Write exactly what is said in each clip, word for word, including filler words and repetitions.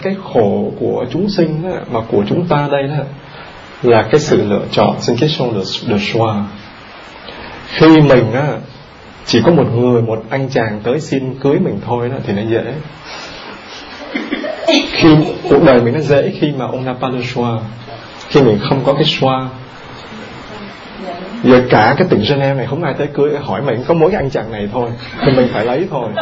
Cái khổ của chúng sinh đó, mà của chúng ta đây đó, là cái sự lựa chọn, c'est une question de, de choix. Khi mình á, chỉ có một người, một anh chàng tới xin cưới mình thôi đó, thì nó dễ. Khi cuộc đời mình nó dễ khi mà on n'a pas le choix, khi mình không có cái choix. Giờ cả cái tỉnh Geneva này không ai tới cưới, hỏi mình có mỗi cái anh chàng này thôi, thì mình phải lấy thôi.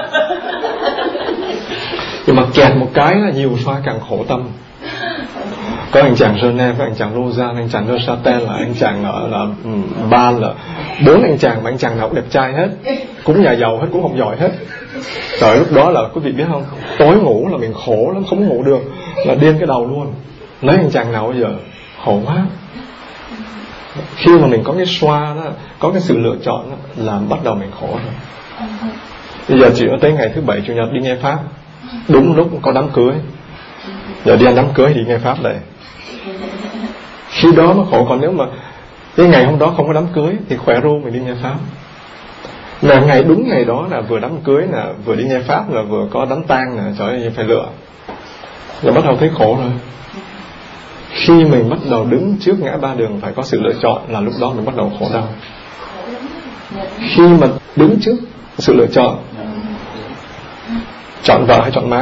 Nhưng mà kẹt một cái là nhiều choix càng khổ tâm. Có anh chàng Geneva, có anh chàng Lausanne, anh chàng Neuchâtel, là anh chàng là, là Ban, là bốn anh chàng mà anh chàng nào cũng đẹp trai hết, cũng nhà giàu hết, cũng học giỏi hết. Trời, lúc đó là quý vị biết không, tối ngủ là mình khổ lắm, không ngủ được, là điên cái đầu luôn. Lấy anh chàng nào bây giờ, khổ quá. Khi mà mình có cái choix đó, có cái sự lựa chọn đó, là bắt đầu mình khổ rồi. Bây giờ chỉ có tới ngày thứ bảy chủ nhật đi nghe pháp, đúng lúc có đám cưới, giờ đi ăn đám cưới thì nghe pháp đây. Khi đó nó khổ. Còn nếu mà cái ngày hôm đó không có đám cưới thì khỏe ru mình đi nghe pháp. Là ngày đúng ngày đó là vừa đám cưới, là vừa đi nghe pháp, là vừa có đám tang, là trời ơi phải lựa, là bắt đầu thấy khổ rồi. Khi mình bắt đầu đứng trước ngã ba đường phải có sự lựa chọn, là lúc đó mình bắt đầu khổ đau. Khi mà đứng trước sự lựa chọn, chọn vợ hay chọn má,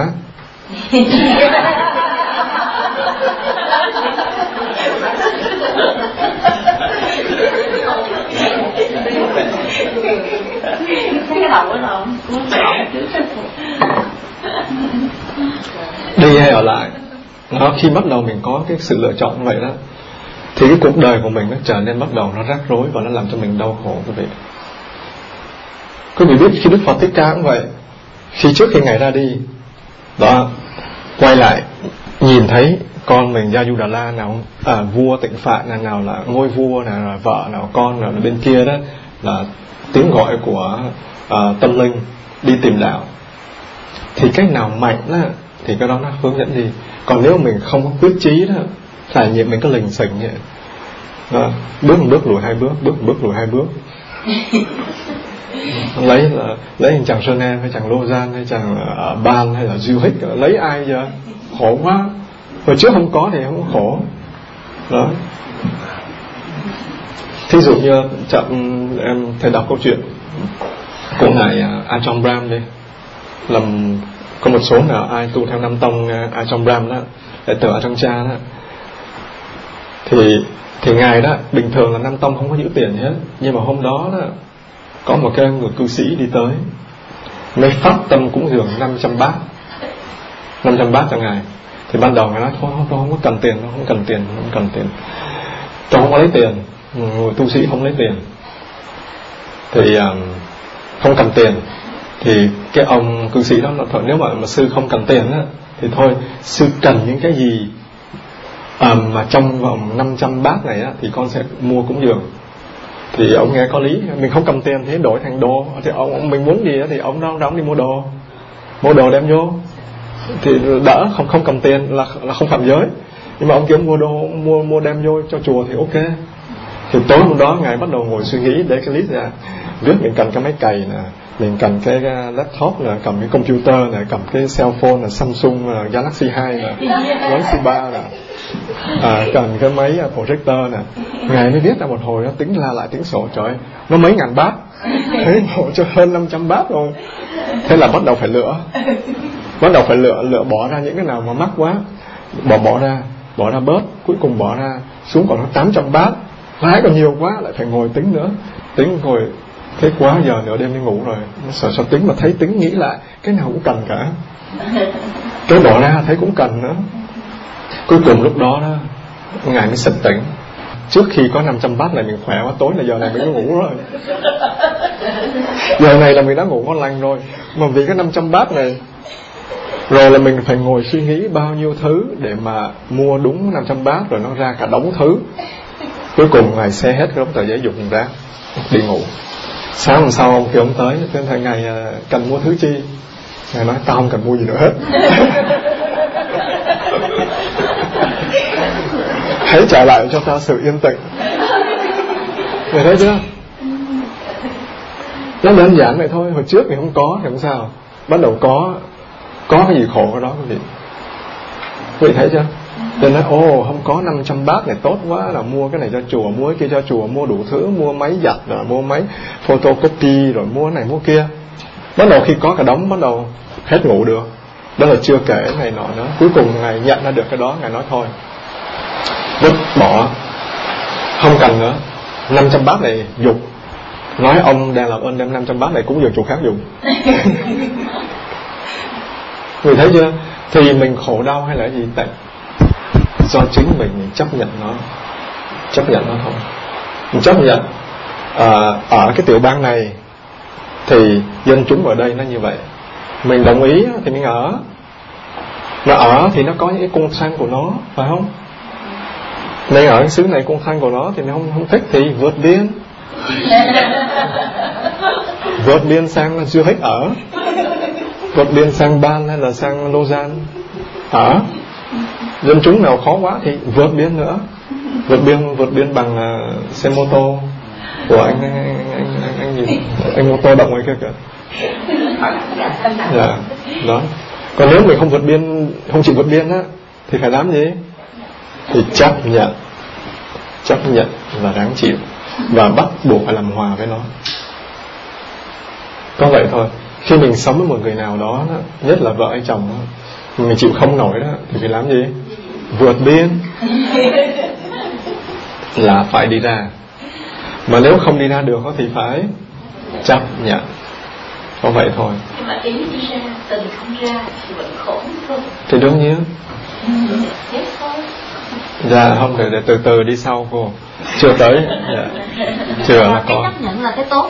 đi hay ở lại. Đó, khi bắt đầu mình có cái sự lựa chọn như vậy đó, thì cái cuộc đời của mình nó trở nên bắt đầu nó rắc rối và nó làm cho mình đau khổ. Quý vị quý vị biết khi Đức Phật Thích Ca cũng vậy. Khi trước khi Ngài ra đi đó, quay lại nhìn thấy con mình Gia Du Đà La, nào à, vua Tịnh Phạn, nào, nào là ngôi vua, nào là vợ, nào con, nào là bên kia đó, là tiếng gọi của à, tâm linh đi tìm đạo. Thì cách nào mạnh đó, thì cái đó nó hướng dẫn đi. Còn nếu mình không có quyết chí đó, trải nghiệm mình có lình xình vậy đó, bước một bước lùi hai bước, bước một bước lùi hai bước. Lấy là lấy anh chàng Geneva hay chàng Lausanne hay chàng uh, Ban hay là Zurich, lấy ai giờ khổ quá. Hồi trước không có thì không có khổ đó. Thí dụ như chậm em thầy đọc câu chuyện của ngài uh, Ajahn Brahm đi, làm có một số nào ai tu theo năm tông uh, Ajahn Brahm đó, đệ tử Ajahn Chah đó, thì thì ngài đó bình thường là năm tông không có giữ tiền gì hết, nhưng mà hôm đó đó có một cái người cư sĩ đi tới, mới phát tâm cúng dường năm trăm bát năm trăm bát cho ngài. Thì ban đầu ngài nói thôi tôi không có cần tiền, tôi không cần tiền, không cần tiền, tôi không có lấy tiền. Người tu sĩ không lấy tiền thì um, không cần tiền. Thì cái ông cư sĩ đó nói thôi, nếu mà, mà sư không cần tiền á, thì thôi sư cần những cái gì um, mà trong vòng năm trăm bát này á, thì con sẽ mua cúng dường. Thì ông nghe có lý, mình không cầm tiền thì đổi thành đồ. Thì ông mình muốn gì á, thì ông đó, đó ông đi mua đồ, mua đồ đem vô thì đỡ, không không cầm tiền là là không phạm giới. Nhưng mà ông kiếm mua đồ, mua mua đem vô cho chùa thì ok. Thì tối hôm đó ngài bắt đầu ngồi suy nghĩ để cái list ra, biết mình cần cái máy cày nè, mình cần cái laptop nè, cầm cái computer nè, cầm cái cell phone là Samsung là Galaxy hai nè, Galaxy ba nè, à, cần cái máy projector nè. Ngài mới viết ra một hồi, nó tính la lại tính sổ, trời ơi, nó mấy ngàn bát, thế hộ cho hơn năm trăm bát rồi. Thế là bắt đầu phải lựa, bắt đầu phải lựa lựa bỏ ra những cái nào mà mắc quá, bỏ bỏ ra, bỏ ra bớt, cuối cùng bỏ ra xuống còn tám trăm bát. Lái còn nhiều quá, lại phải ngồi tính nữa, tính ngồi thế quá giờ nửa đêm đi ngủ rồi, sợ sao tính mà thấy tính nghĩ lại cái nào cũng cần cả, cái bỏ ra thấy cũng cần nữa. Cuối cùng lúc đó đó ngài mới sực tỉnh, trước khi có năm trăm bát này mình khỏe quá, tối là giờ này mình có ngủ rồi, giờ này là mình đã ngủ ngon lành rồi, mà vì cái năm trăm bát này rồi là mình phải ngồi suy nghĩ bao nhiêu thứ để mà mua đúng năm trăm bát, rồi nó ra cả đống thứ. Cuối cùng ngài xe hết cái đống tờ giấy dùng ra đi ngủ. Sáng hôm sau ông kia ông tới, tên thầy ngài cần mua thứ chi? Ngài nói tao không cần mua gì nữa hết. Hãy trả lại cho tao sự yên tĩnh. Người thấy chưa? Nó đơn giản vậy thôi. Hồi trước thì không có thì không sao, bắt đầu có, có cái gì khổ cái đó quý vị. Quý vị thấy chưa? Tôi nói ô không có năm trăm bát này tốt quá, là mua cái này cho chùa, mua cái kia cho chùa, mua đủ thứ, mua máy giặt rồi mua máy photocopy rồi mua này mua kia. Bắt đầu khi có cả đống bắt đầu hết ngủ được. Đó là chưa kể này nọ nữa. Cuối cùng Ngài nhận ra được cái đó, Ngài nói thôi vứt bỏ, không cần nữa. Năm trăm bát này dục, nói ông đang làm ơn đem năm trăm bát này cúng dường chỗ khác dùng. Người thấy chưa? Thì mình khổ đau hay là gì? Tại do chính mình, mình chấp nhận nó, chấp nhận nó thôi. Mình chấp nhận à, ở cái tiểu bang này thì dân chúng ở đây nó như vậy, mình đồng ý thì mình ở, mà ở thì nó có những cái cung thanh của nó, phải không? Nên ở cái xứ này cung thanh của nó thì mình không, không thích thì vượt biên, vượt biên sang Zurich ở, vượt biên sang Ban hay là sang Lausanne ở. Dân chúng nào khó quá thì vượt biên nữa, vượt biên vượt biên bằng uh, xe mô tô của anh anh anh anh, anh, anh gì anh mô tô động ngoài kia kìa. Dạ, đó. Còn nếu mình không vượt biên, không chịu vượt biên á, thì phải làm gì? Thì chấp nhận, chấp nhận và ráng chịu, và bắt buộc phải làm hòa với nó. Có vậy thôi. Khi mình sống với một người nào đó, nhất là vợ hay chồng đó, mình chịu không nổi đó, thì phải làm gì? Vượt biên, là phải đi ra. Mà nếu không đi ra được thì phải chấp nhận. Có vậy thôi. Nhưng mà ý đi ra, từ không ra thì vẫn khổ thôi. Thì đương nhiên. Dạ không, để, để từ từ đi sau cô. Chưa tới. Dạ. Chưa là có. Chấp nhận là cái tốt.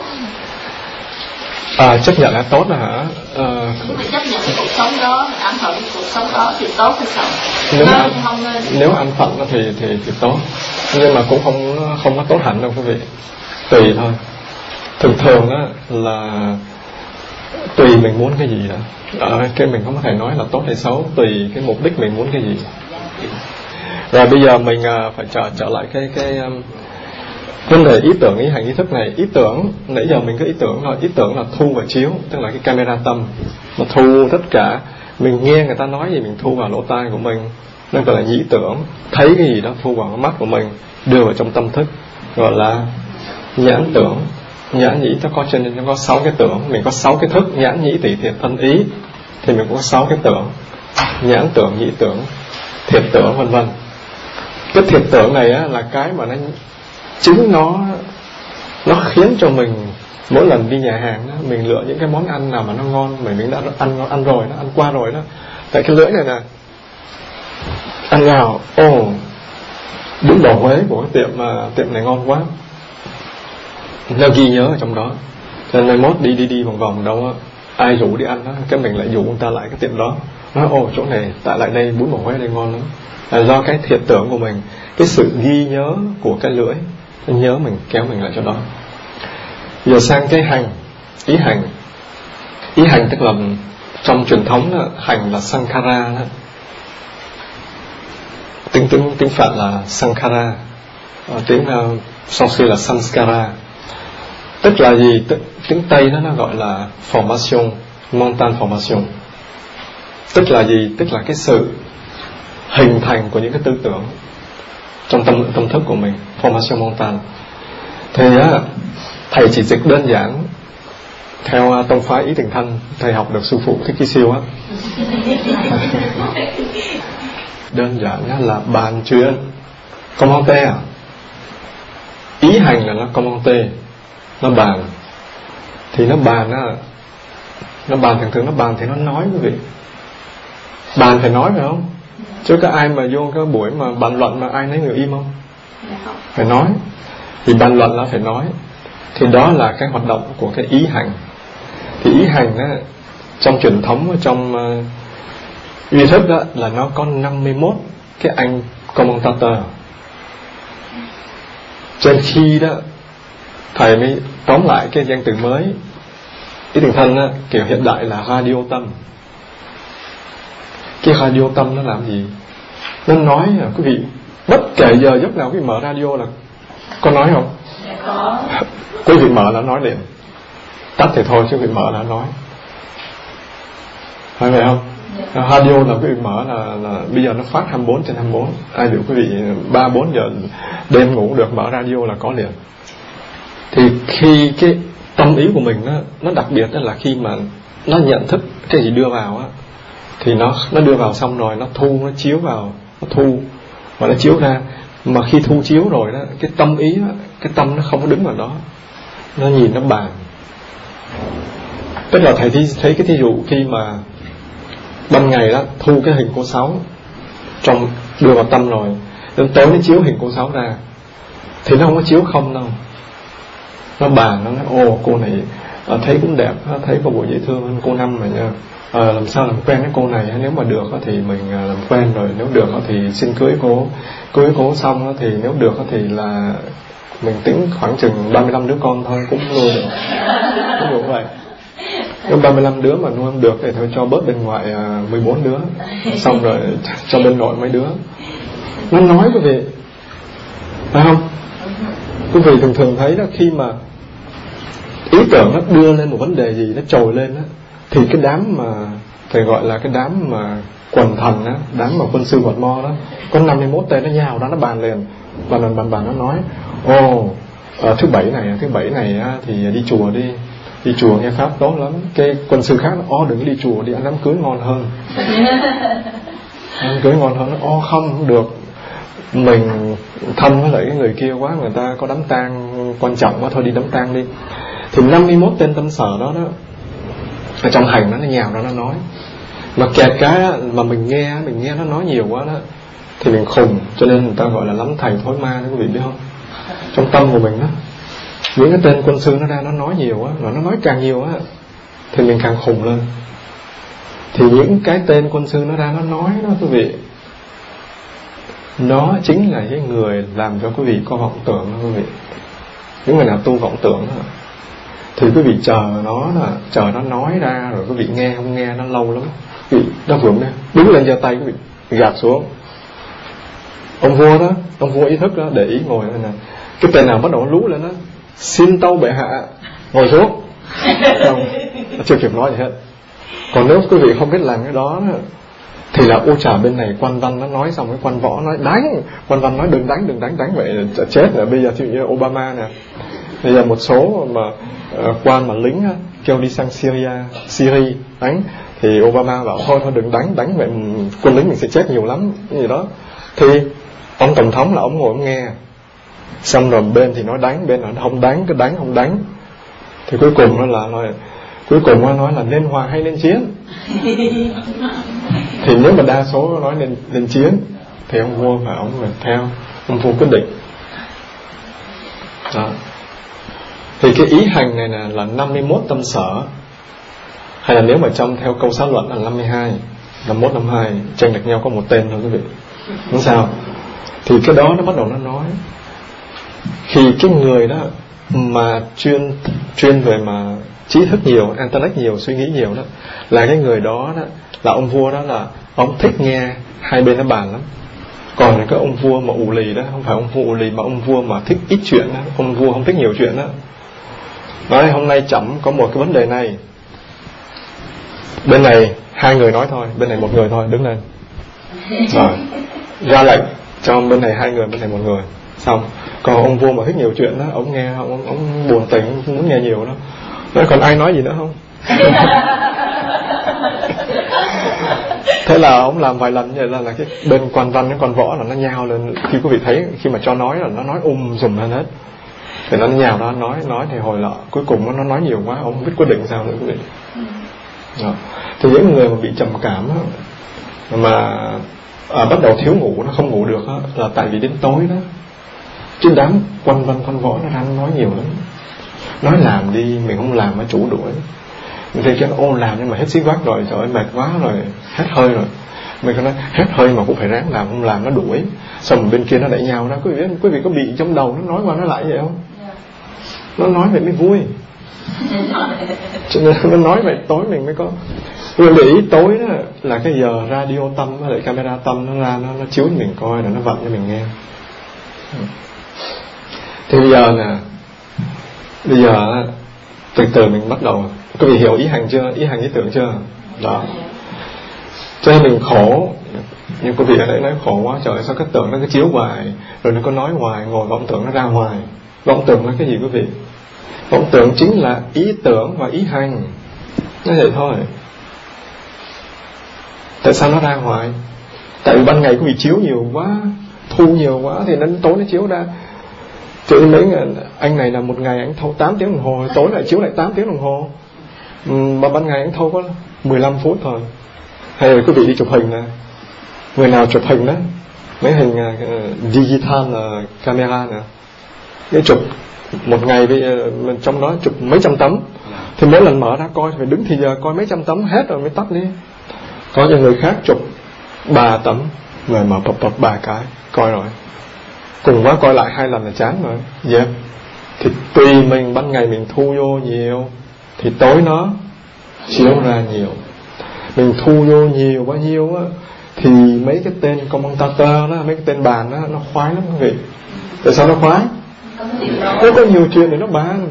À, chấp nhận là tốt là hả? À, mình chấp nhận cái cuộc sống đó, mình ăn phận cuộc sống đó thì tốt hay không? Nếu ăn, nếu ăn phận thì, thì thì tốt, nhưng mà cũng không không có tốt hẳn đâu quý vị. Tùy thôi. Thường thường á là tùy mình muốn cái gì đó. Ở cái mình không có thể nói là tốt hay xấu, tùy cái mục đích mình muốn cái gì. Rồi bây giờ mình phải trở trở lại cái cái um, vấn đề ý tưởng, ý hành, ý thức này. Ý tưởng, nãy giờ mình có ý tưởng rồi. Ý tưởng là thu và chiếu, tức là cái camera tâm. Nó thu tất cả. Mình nghe người ta nói gì mình thu vào lỗ tai của mình, nên gọi là nhĩ tưởng. Thấy cái gì đó thu vào mắt của mình, đưa vào trong tâm thức, gọi là nhãn tưởng. Nhãn nhĩ nó có trên nó có sáu cái tưởng. Mình có sáu cái thức, nhãn nhĩ tỷ thiệt thân ý, thì mình cũng có sáu cái tưởng: nhãn tưởng, nhĩ tưởng, thiệt tưởng, vân vân. Cái thiệt tưởng này á, là cái mà nó chính nó nó khiến cho mình mỗi lần đi nhà hàng đó, mình lựa những cái món ăn nào mà nó ngon, mình mình đã ăn ăn rồi, nó ăn qua rồi đó. Tại cái lưỡi này nè, ăn vào, ồ, oh, bún bò Huế của cái tiệm mà tiệm này ngon quá, nó ghi nhớ ở trong đó. Cho nên mai mốt đi đi đi vòng vòng đâu á, ai rủ đi ăn đó, cái mình lại rủ người ta lại cái tiệm đó, nói ồ oh, chỗ này tại lại đây bún bò Huế đây ngon lắm. Là do cái thiệt tưởng của mình, cái sự ghi nhớ của cái lưỡi nó nhớ mình, kéo mình lại cho đó. Giờ sang cái hành, ý hành. Ý hành tức là trong truyền thống đó, hành là sankhara đó. Tiếng tiếng tiếng Phạn là sankhara, tiếng uh, Sanskrit là samskara. Tức là gì? Tức, tiếng Tây đó nó gọi là formation, mental formation. Tức là gì? Tức là cái sự hình thành của những cái tư tưởng trong tâm tâm thức của mình, formation mental. Thì á, thầy chỉ dịch đơn giản theo tông phái Ý Tình Thân, thầy học được sư phụ Thích Chi Siêu á. Đơn giản là bàn chuyện, commentaire à? Ý hành là nó commentaire, nó bàn. Thì nó bàn á, nó bàn thường thường nó bàn thì nó nói quý vị. Bàn phải nói phải không? Chứ có ai mà vô cái buổi mà bàn luận mà ai nấy người im không? Phải nói. Thì bàn luận là phải nói. Thì đó là cái hoạt động của cái ý hành. Thì ý hành á, trong truyền thống, trong uh, uy thức đó, là nó có năm mươi mốt cái anh commentator. Trên khi đó thầy mới tóm lại cái danh từ mới Ý Tình Thân á, kiểu hiện đại là radio tâm. Cái radio tâm nó làm gì? Nó nói à, quý vị, bất kể giờ giấc nào quý vị mở radio là có nói không? Có. Quý vị mở là nói liền, tắt thì thôi chứ quý vị mở là nói, phải vậy không? Radio là quý vị mở là, là bây giờ nó phát hai mươi bốn trên hai mươi bốn. Ai biểu quý vị ba bốn giờ đêm ngủ được mở radio là có liền. Thì khi cái tâm ý của mình nó, nó đặc biệt đó là khi mà nó nhận thức cái gì đưa vào á, thì nó nó đưa vào xong rồi nó thu, nó chiếu vào, nó thu và nó chiếu ra. Mà khi thu chiếu rồi đó, cái tâm ý đó, cái tâm nó không có đứng vào đó, nó nhìn, nó bàn. Tức là thầy thấy, thấy cái thí dụ khi mà ban ngày đó thu cái hình cô Sáu trong đưa vào tâm rồi, đến tối nó chiếu hình cô Sáu ra, thì nó không có chiếu không đâu, nó bàn, nó nói ồ cô này à, thấy cũng đẹp, thấy có bộ dễ thương hơn cô Năm mà nha. À, làm sao làm quen với cô này, nếu mà được thì mình làm quen, rồi nếu được thì xin cưới cô, cưới cô xong thì nếu được thì là mình tính khoảng chừng ba mươi lăm đứa con thôi cũng nuôi được. Ví dụ vậy. Nếu ba mươi lăm đứa mà nuôi không được thì thôi cho bớt bên ngoài mười bốn đứa, xong rồi cho bên nội mấy đứa. Nó nói quý vị, phải không? Quý vị thường thường thấy đó, khi mà ý tưởng nó đưa lên một vấn đề gì, nó trồi lên đó, thì cái đám mà thầy gọi là cái đám mà quần thần đó, đám mà quân sư quạt mo đó, có năm mươi mốt tên nó nhào đó, nó bàn liền, bàn bàn bàn bàn nó nói ồ à, thứ bảy này thứ bảy này á, thì đi chùa đi, đi chùa nghe pháp tốt lắm. Cái quân sư khác nó ô đừng đi chùa đi, ăn đám cưới ngon hơn. Ăn cưới ngon hơn. Nó ô không, không được, mình thân với lại cái người kia quá, người ta có đám tang quan trọng quá, thôi đi đám tang đi. Thì năm mươi mốt tên tâm sở đó đó, ở trong hành nó nó nhào đó, nó nói mà kẹt cái đó, mà mình nghe mình nghe nó nói nhiều quá đó thì mình khùng. Cho nên người ta gọi là lắm thầy thối ma đó, quý vị biết không? Trong tâm của mình đó, những cái tên quân sư nó ra nó nói nhiều quá, rồi nó nói càng nhiều á thì mình càng khùng lên. Thì những cái tên quân sư nó ra nó nói đó quý vị, nó chính là cái người làm cho quý vị có vọng tưởng đó quý vị. Những người nào tu vọng tưởng đó, thì quý vị chờ nó là chờ nó nói ra, rồi quý vị nghe không nghe nó lâu lắm. Quý vị nó vượng ra, đứng lên giơ tay quý vị gạt xuống. Ông vua đó, ông vua ý thức đó, để ý ngồi này nè, cái tên nào bắt đầu lú lên đó, xin tâu bệ hạ, ngồi xuống. Không, chưa kịp nói gì hết. Còn nếu quý vị không biết làm cái đó thì là ô trà bên này quan văn nó nói xong, cái quan võ nói đánh, quan văn nói đừng đánh đừng đánh đánh vậy chết rồi. Bây giờ thì như Obama nè, bây giờ một số mà uh, quan mà lính á, kêu đi sang Syria, Syria đánh, thì Obama bảo thôi thôi đừng đánh, đánh vậy quân lính mình sẽ chết nhiều lắm cái gì đó. Thì ông tổng thống là ông ngồi ông nghe, xong rồi bên thì nói đánh, bên là không đánh, cứ đánh không đánh. Thì cuối cùng nó là nói, cuối cùng nó nói là nên hòa hay nên chiến. Thì nếu mà đa số nói nên nên chiến thì ông vua phải ông phải theo, ông vua quyết định đó. Thì cái ý hành này là, là năm mươi mốt tâm sở, hay là nếu mà trong theo câu xã luận là năm mươi hai, năm mươi mốt, năm mươi hai, chênh lệch nhau có một tên thôi quý vị. Đúng sao? Thì cái đó nó bắt đầu nó nói, khi cái người đó mà chuyên chuyên về mà trí thức nhiều, intellect nhiều, suy nghĩ nhiều đó, là cái người đó đó, là ông vua đó là ông thích nghe hai bên nó bàn lắm. Còn cái ông vua mà ù lì đó, không phải ông vua ù lì mà ông vua mà thích ít chuyện đó, ông vua không thích nhiều chuyện đó. Nói hôm nay chậm có một cái vấn đề này, bên này hai người nói thôi, bên này một người thôi, đứng lên rồi ra lệnh cho bên này hai người, bên này một người, xong. Còn ông vua mà thích nhiều chuyện đó, ông nghe ông, ông buồn tỉnh, không muốn nghe nhiều đó. Nói còn ai nói gì nữa không? Thế là ông làm vài lần như vậy là, là cái bên quan văn cái quan võ là nó nhào lên. Khi quý vị thấy khi mà cho nói là nó nói um dùm lên hết, thì nó nhào đó nói nói thì hồi lọ cuối cùng nó nói nhiều quá, ông không biết quyết định sao nữa quý vị. Đó. Thì những người mà bị trầm cảm đó, mà à, bắt đầu thiếu ngủ, nó không ngủ được đó, là tại vì đến tối đó chứ đám quan văn quan võ nó ra nó nói nhiều lắm. Nói làm đi, mình không làm mà chủ đuổi. Mình thấy cái ô làm nhưng mà hết xí vác rồi, trời ơi mệt quá rồi, hết hơi rồi. Mình có nói hết hơi mà cũng phải ráng làm, không làm nó đuổi. Xong bên kia nó đẩy nhau đó. Quý vị, quý vị có bị trong đầu nó nói qua nó lại vậy không? Nó nói vậy mới vui. Cho nên nó nói vậy tối mình mới có. Mình để ý tối đó là cái giờ radio tâm với lại camera tâm nó ra, nó, nó chiếu cho mình coi rồi nó vặn cho mình nghe. Thì bây giờ nè, bây giờ từ từ mình bắt đầu. Quý vị hiểu ý hành chưa? Ý hành ý tưởng chưa? Đó. Cho nên mình khổ. Nhưng quý vị ở đây nói khổ quá trời, sao cái tưởng nó cứ chiếu hoài, rồi nó có nói hoài, ngồi vọng tưởng nó ra hoài. Vọng tưởng là cái gì quý vị? Vọng tưởng chính là ý tưởng và ý hành. Nó vậy thôi. Tại sao nó ra hoài? Tại vì ban ngày quý vị chiếu nhiều quá, thu nhiều quá, thì đến tối nó chiếu ra. Chứ mấy anh này là một ngày anh thâu tám tiếng đồng hồ, tối lại chiếu lại tám tiếng đồng hồ. Mà ban ngày anh thâu có mười lăm phút thôi. Hay là quý vị đi chụp hình nè, người nào chụp hình đó, mấy hình uh, digital uh, camera nè, cái chụp một ngày với, uh, trong đó chụp mấy trăm tấm, thì mỗi lần mở ra coi phải đứng thì giờ coi mấy trăm tấm hết rồi mới tắt đi. Có những người khác chụp ba tấm, người mở bập bập ba cái coi rồi, cùng quá coi lại hai lần là chán rồi. Dạ yeah. Thì tùy mình, ban ngày mình thu vô nhiều thì tối nó chiếu ra nhiều. Mình thu vô nhiều bao nhiêu á, thì mấy cái tên commentator đó, mấy cái tên bàn đó, nó khoái lắm quý vị. Tại sao nó khoái? Nó có nhiều chuyện để nó bàn.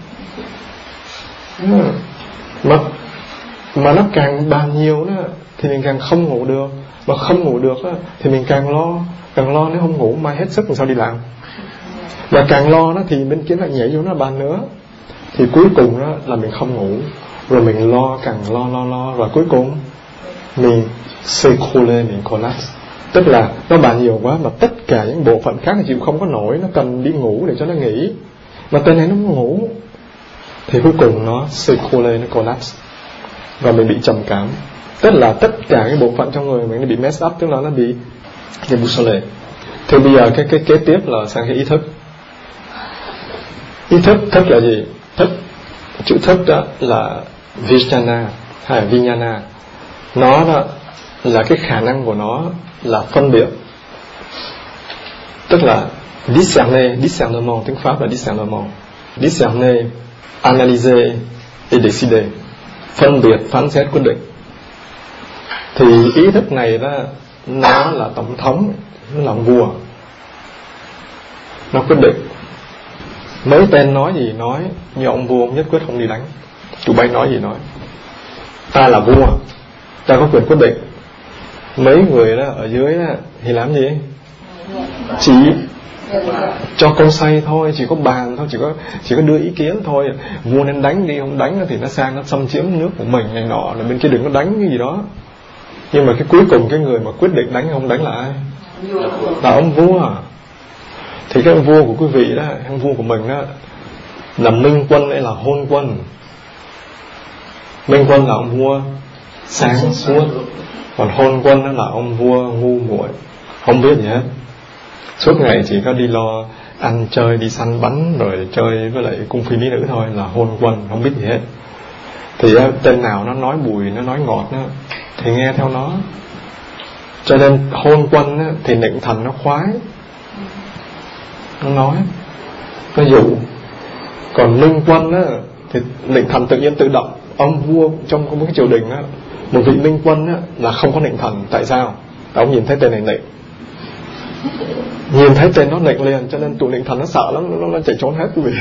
Mà, mà nó càng bàn nhiều đó, thì mình càng không ngủ được. Mà không ngủ được đó, thì mình càng lo. Càng lo nếu không ngủ mai hết sức làm sao đi làm. Và càng lo đó, thì bên kia lại nhảy vô nó bàn nữa. Thì cuối cùng đó là mình không ngủ. Rồi mình lo, càng lo lo lo. Và cuối cùng mình s'écrouler, mình collapse. Tức là nó bàn nhiều quá, mà tất cả những bộ phận khác thì chịu không có nổi, nó cần đi ngủ để cho nó nghỉ. Mà tên này nó không ngủ, thì cuối cùng nó s'écrouler, nó collapse. Và mình bị trầm cảm. Tức là tất cả cái bộ phận trong người mình nó bị mess up, tức là nó bị déboussolé. Thì bây giờ cái, cái kế tiếp là sang cái ý thức. Ý thức, thức là gì? Thức, chữ thức đó là Vijnana hay là Vijnana. Nó đó là cái khả năng của nó là phân biệt. Tức là discerner, discernement, tiếng Pháp là discernement. Discerner, analyser et décider. Phân biệt, phán xét, quyết định. Thì ý thức này đó, nó là tổng thống, nó là vua. Nó quyết định. Mấy tên nói gì nói, nhưng ông vua ông nhất quyết không đi đánh. Chủ bay nói gì nói, ta là vua, ta có quyền quyết định. Mấy người đó ở dưới đó thì làm gì? Chỉ cho con say thôi, chỉ có bàn thôi, chỉ có chỉ có đưa ý kiến thôi. Vua nên đánh đi, không đánh thì nó sang nó xâm chiếm nước của mình này nọ, là bên kia đừng có đánh cái gì đó. Nhưng mà cái cuối cùng cái người mà quyết định đánh không đánh là ai? Là ông vua. Thì cái ông vua của quý vị đó, ông vua của mình đó, là minh quân hay là hôn quân? Minh quân là ông vua sáng suốt, còn hôn quân đó là ông vua ngu muội, không biết gì hết, suốt ngày chỉ có đi lo ăn chơi, đi săn bắn rồi chơi với lại cung phi mỹ nữ thôi, là hôn quân, không biết gì hết. Thì tên nào nó nói bùi, nó nói ngọt đó, thì nghe theo nó. Cho nên hôn quân đó, thì nịnh thần nó khoái, nó nói, nó dụ. Còn minh quân đó, thì nịnh thần tự nhiên tự động. Ông vua trong một cái triều đình đó, một vị minh quân đó, là không có nịnh thần. Tại sao? Ông nhìn thấy tên này nịnh, nhìn thấy tên nó nịnh liền, cho nên tụi nịnh thần nó sợ lắm, nó, nó chạy trốn hết quý vị.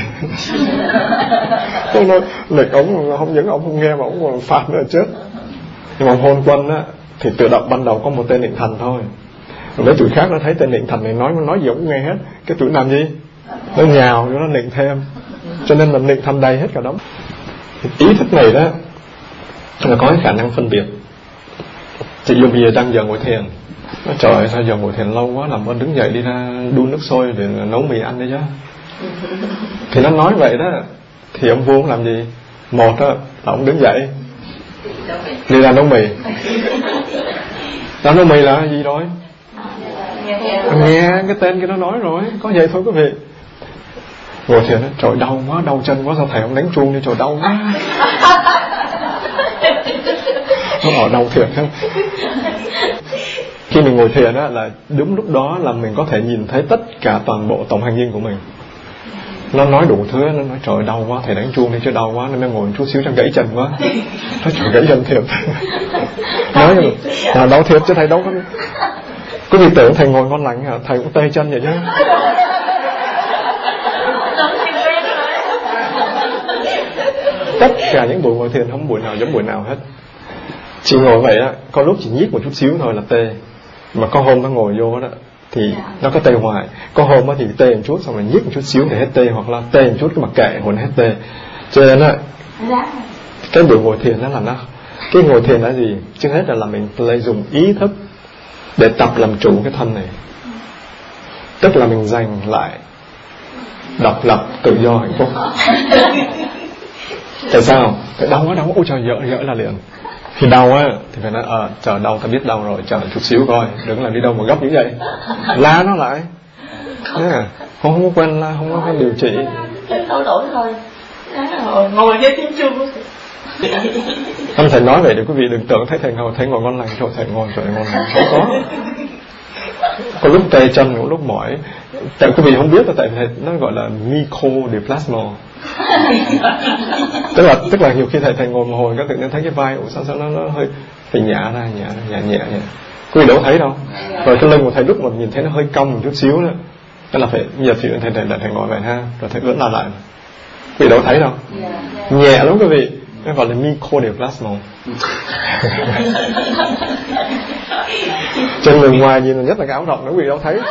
Nó nịnh ông, không những ông không nghe mà ông còn phạt nữa là chết. Nhưng mà hôn quân á, thì tự động ban đầu có một tên nịnh thần thôi. Rồi mấy tụi khác nó thấy tên nịnh thần này nói nói gì cũng nghe hết. Cái tụi làm gì? Nó nhào, nó nịnh thêm. Cho nên là nịnh thần đầy hết cả đống. Ý thức này đó là có cái khả năng phân biệt. Chị Dung bây giờ đang giờ ngồi thiền, nó trời ơi, sao giờ ngồi thiền lâu quá, làm ơn đứng dậy đi ra đun nước sôi để nấu mì ăn đấy chứ. Thì nó nói vậy đó. Thì ông vua làm gì? Một đó, là ông đứng dậy đi ra nấu mì. Ra nấu mì là gì rồi? Nghe cái tên kia nó nói rồi, có vậy thôi quý vị. Ngồi thiền đó, trời đau quá, đau chân quá, sao thầy ông đánh chuông đi, trời đau quá. Nó ở đau thiệt không? Khi mình ngồi thiền đó, là đúng lúc đó là mình có thể nhìn thấy tất cả toàn bộ tổng hành dinh của mình. Nó nói đủ thứ, nó nói trời đau quá, thầy đánh chuông đi chứ đau quá, nó mới ngồi chút xíu cho gãy chân quá. Nó trời gãy chân thiệt. Nói là đau thiệt chứ thầy đâu có. Quý vị tưởng thầy ngồi ngon lành hả? Thầy cũng tê chân vậy chứ. Tất cả những buổi ngồi thiền không buổi nào giống buổi nào hết. Chị ngồi vậy á, có lúc chỉ nhít một chút xíu thôi là tê, mà có hôm nó ngồi vô đó thì yeah. nó có tê hoài, có hôm á thì tê một chút xong rồi nhít một chút xíu thì hết tê, hoặc là tê một chút cái mặc kệ hồi nó hết tê. Cho nên á cái buổi ngồi thiền đó là nó, cái ngồi thiền là gì? Trước hết là, là mình lấy dùng ý thức để tập làm chủ cái thân này, tức là mình giành lại độc lập, tự do, hạnh phúc. Tại sao? Tại đau quá, đau quá, ôi trời, dở, dở là liền. Khi đau á thì phải nói ờ à, chờ đau, ta biết đau rồi, chờ chút xíu coi, đừng làm đi đâu mà gấp như vậy, la nó lại. Yeah. Không, không có quen la, không có cái điều trị. Đau đổi thôi, ngồi với tiếng chuông. Anh thầy nói vậy để quý vị đừng tưởng thấy thầy ngồi, thấy ngồi ngon lành, trời thầy ngồi trời ngon lành, không có. Có lúc tê chân, có lúc mỏi. Tại quý vị không biết là tại vì nó gọi là mycodeplasma. tức là tức là nhiều khi thầy thầy ngồi một hồi, các tự nhiên thấy cái vai, ủa sao sao nó nó hơi phải nhả ra, nhả nhả nhẹ nhẹ. Quý vị đâu thấy đâu. Rồi cái lưng của thầy lúc mà nhìn thấy nó hơi cong một chút xíu nữa, tức là phải giờ thì thầy thầy thầy ngồi vậy ha, rồi thầy ưỡn lại. Quý vị đâu thấy đâu. Nhẹ lắm quý vị. Nó gọi là mycodeplasma. Trên người ngoài nhìn nhất là cái áo rộng, quý vị đâu thấy.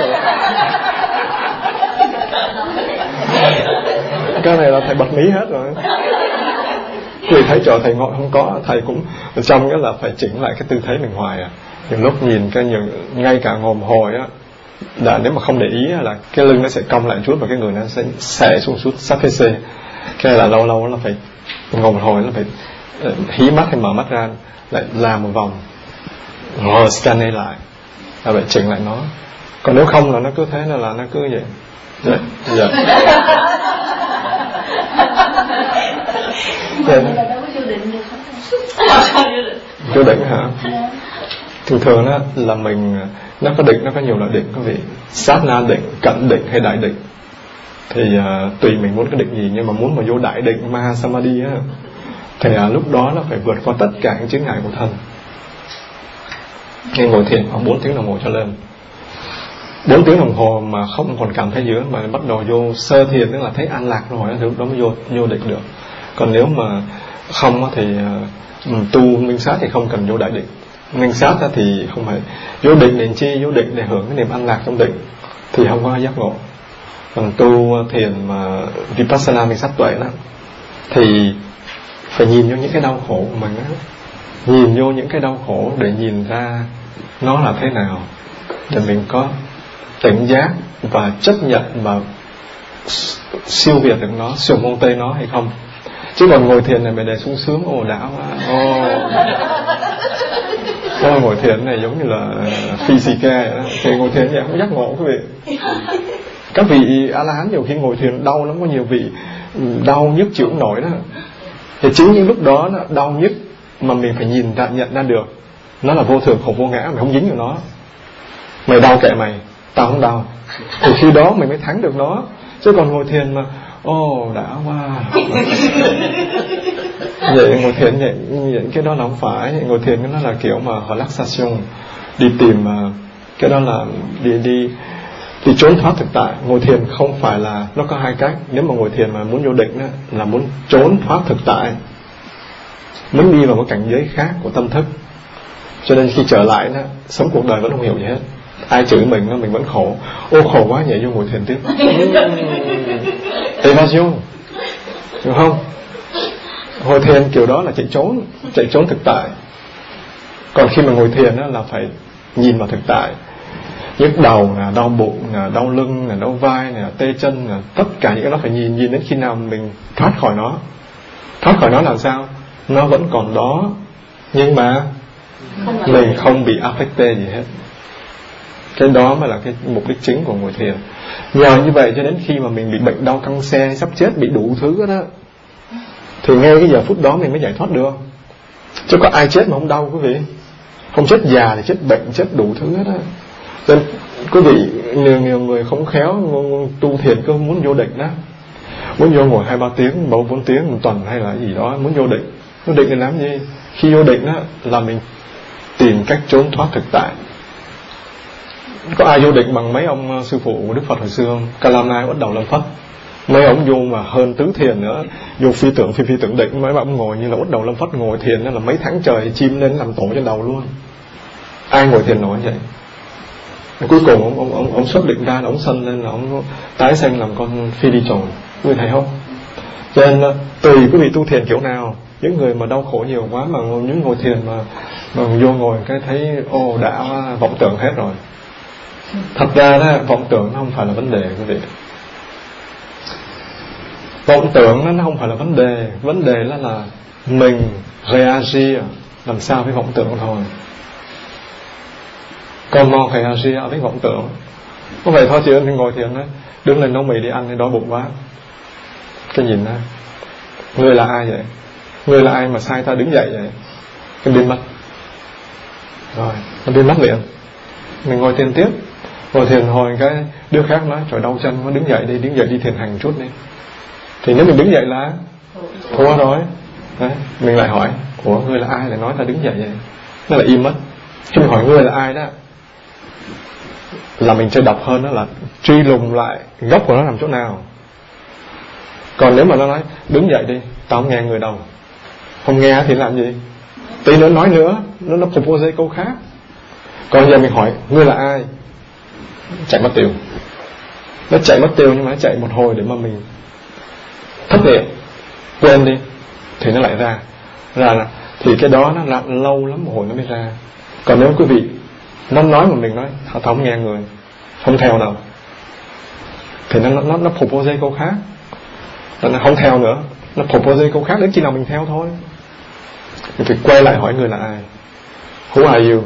Cái này là thầy bật mí hết rồi. Quý vị thấy trời thầy ngồi không có, thầy cũng trong cái là phải chỉnh lại cái tư thế mình hoài à. Nhiều lúc nhìn cái nhiều, ngay cả ngồi một hồi á, là nếu mà không để ý là cái lưng nó sẽ cong lại một chút và cái người nó sẽ xẻ xuống suốt sát phê xê. Cái này là lâu lâu là phải ngồi một hồi, là phải hí mắt hay mở mắt ra, lại làm một vòng, rồi scan lại, là phải chỉnh lại nó. Còn nếu không là nó cứ thế, là, là nó cứ vậy. Dạ, dạ. Dạ. Vô định hả? Thường thường đó là mình, nó có định, nó có nhiều loại định quý vị. Sát na định, cận định hay đại định. Thì uh, tùy mình muốn cái định gì, nhưng mà muốn mà vô đại định Mahasamadhi á, thì uh, lúc đó nó phải vượt qua tất cả những chướng ngại của thân. Nên ngồi thiền khoảng bốn tiếng đồng hồ cho lên. bốn tiếng đồng hồ mà không còn cảm thấy dưới, mà bắt đầu vô sơ thiền, tức là thấy an lạc rồi, thì lúc đó mới vô, vô định được. Còn nếu mà không thì uh, tu minh sát thì không cần vô đại định. Minh sát thì không phải vô định để chi, vô định để hưởng cái niềm an lạc trong định, thì không có giác ngộ. Còn tu thiền mà Vipassana minh sát tuệ đó, thì phải nhìn vô những cái đau khổ của mình đó. Nhìn vô những cái đau khổ để nhìn ra nó là thế nào, để mình có tỉnh giác và chấp nhận và siêu việt được nó, siêu môn tê nó hay không. Chứ còn ngồi thiền này mình để sung sướng, ồ đã quá, ồ Ôi, ngồi thiền này giống như là phi xì ke, thì ngồi thiền vậy không giác ngộ quý vị. Các vị A-la-hán nhiều khi ngồi thiền đau lắm, có nhiều vị đau nhức chịu không nổi đó. Thì chính những lúc đó đau nhức mà mình phải nhìn ra, nhận ra được nó là vô thường khổ vô ngã, mình không dính vào nó. Mày đau kệ mày, tao không đau. Thì khi đó mình mới thắng được nó. Chứ còn ngồi thiền mà ồ oh, đã quá. Vậy ngồi thiền vậy, vậy cái đó là không phải. Ngồi thiền cái đó là kiểu mà relaxation, đi tìm cái đó là đi đi đi trốn thoát thực tại. Ngồi thiền không phải là, nó có hai cách. Nếu mà ngồi thiền mà muốn vô định đó, là muốn trốn thoát thực tại, muốn đi vào một cảnh giới khác của tâm thức. Cho nên khi trở lại đó, sống cuộc đời vẫn không hiểu gì hết. Ai chửi mình đó, mình vẫn khổ. Ô khổ quá, nhảy vô ngồi thiền tiếp. Evasion, hiểu không? Ngồi thiền kiểu đó là chạy trốn, chạy trốn thực tại. Còn khi mà ngồi thiền đó là phải nhìn vào thực tại. Nhức đầu, là đau bụng, là đau lưng, là đau vai, là tê chân, là tất cả những cái đó phải nhìn, nhìn đến khi nào mình thoát khỏi nó. Thoát khỏi nó làm sao? Nó vẫn còn đó, nhưng mà mình không bị affected gì hết. Cái đó mới là cái mục đích chính của ngồi thiền. Nhờ như vậy cho đến khi mà mình bị bệnh đau căng xe, sắp chết, bị đủ thứ đó, thì ngay cái giờ phút đó mình mới giải thoát được. Chứ có ai chết mà không đau quý vị. Không chết già thì chết bệnh, chết đủ thứ hết á. Nên quý vị, nhiều, nhiều người không khéo tu thiền cứ muốn vô định đó, muốn vô ngồi hai ba tiếng, ba bốn tiếng một tuần hay là gì đó, muốn vô định. Vô định để làm gì? Khi vô định đó là mình tìm cách trốn thoát thực tại. Có ai vô định bằng mấy ông sư phụ của Đức Phật hồi xưa không? Kalamai bắt đầu làm Phật. Mấy ông vô mà hơn tứ thiền nữa, vô phi tưởng phi phi tưởng định, mấy ông ngồi như là út đầu lâm phất, ngồi thiền đó là mấy tháng trời chim lên làm tổ trên đầu luôn. Ai ngồi thiền nổi vậy? Cuối cùng ông ông ông, ông xuất định ra là ông sân lên là ông tái sanh làm con phi đi trồn, quý vị thấy không? Cho nên tùy quý vị tu thiền kiểu nào. Những người mà đau khổ nhiều quá mà những ngồi thiền mà mà vô ngồi cái thấy ô đã vọng tưởng hết rồi. Thật ra đó, vọng tưởng nó không phải là vấn đề quý vị. Vọng tưởng nó không phải là vấn đề. Vấn đề là là mình reagir làm sao với vọng tưởng thôi. Còn mò reagir với vọng tưởng. Không vậy thôi chị ơi, ngồi thiền đó, đứng lên nấu mì đi ăn thì đói bụng quá. Cái nhìn đó, ngươi là ai vậy? Ngươi là ai mà sai ta đứng dậy vậy? Cái biến mất. Rồi, nó biến mất liền. Mình ngồi thiền tiếp. Ngồi thiền hồi cái đứa khác nói trời đau chân, nó đứng dậy đi, đứng dậy đi thiền hành chút đi. Thì nếu mình đứng dậy là thua rồi. Đấy, mình lại hỏi ủa ngươi là ai lại nói ta đứng dậy vậy? Nó là im mất. Khi mình hỏi ngươi là ai đó là mình chơi độc hơn, đó là truy lùng lại gốc của nó nằm chỗ nào. Còn nếu mà nó nói đứng dậy đi, tao không nghe người đâu, không nghe thì làm gì? Tí nữa nói nữa, nó nó propose câu khác. Còn giờ mình hỏi ngươi là ai, chạy mất tiêu. Nó chạy mất tiêu nhưng mà nó chạy một hồi để mà mình thất niệm, quên đi, thì nó lại ra ra thì cái đó nó làm lâu lắm một hồi nó mới ra. Còn nếu quý vị nó nói mà mình nói họ không nghe người, không theo đâu, thì nó nó nó propose câu khác, nó không theo nữa, nó propose câu khác đến khi nào mình theo thôi. Mình phải quay lại hỏi người là ai, who are you,